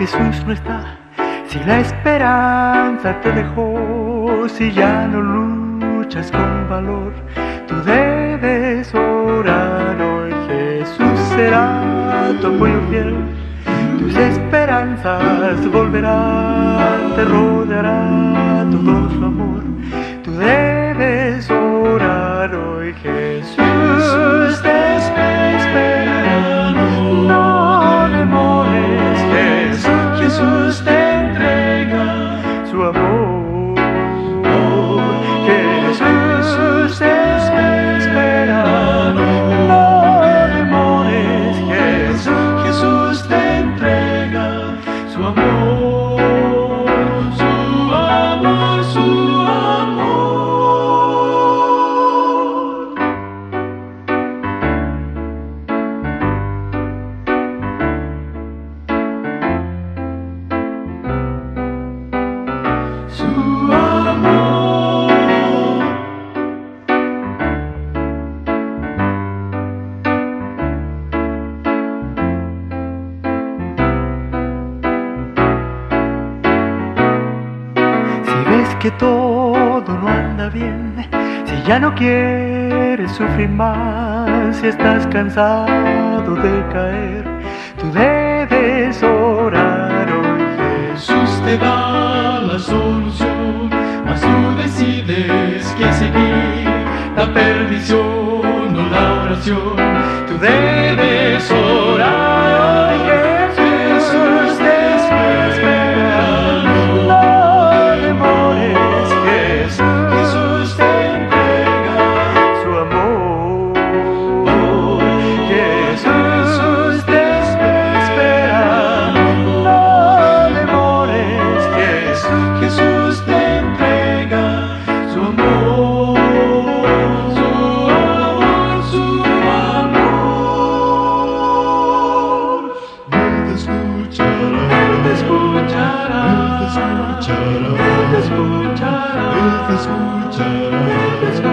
Jesús no está, si la esperanza te dejó, si ya no luchas con valor, tú debes orar hoy. Jesús será tu apoyo fiel, tus esperanzas volverán, te rodeará todo su amor. Tú debes orar hoy. Jesús te espera, no demores. Jesús te entrega su amor. Jesús te espera, no demores. Jesús te entrega su amor, su amor, su amor. Su amor. Si ves que todo no anda bien, si ya no quieres sufrir más, si estás cansado de caer, tú debes orar hoy. Jesús te da la solución, mas tú decides que seguir la perdición o la oración. Tú debes orar hoy. Jesús te espera, no demores. Jesús te entrega su amor. Jesús te espera, no demores. Jesús te entrega su amor, su amor, su amor. Él te escuchará, Él te escuchará, Él te escuchará, Él te escuchará, Él te escuchará, Él te escuchará.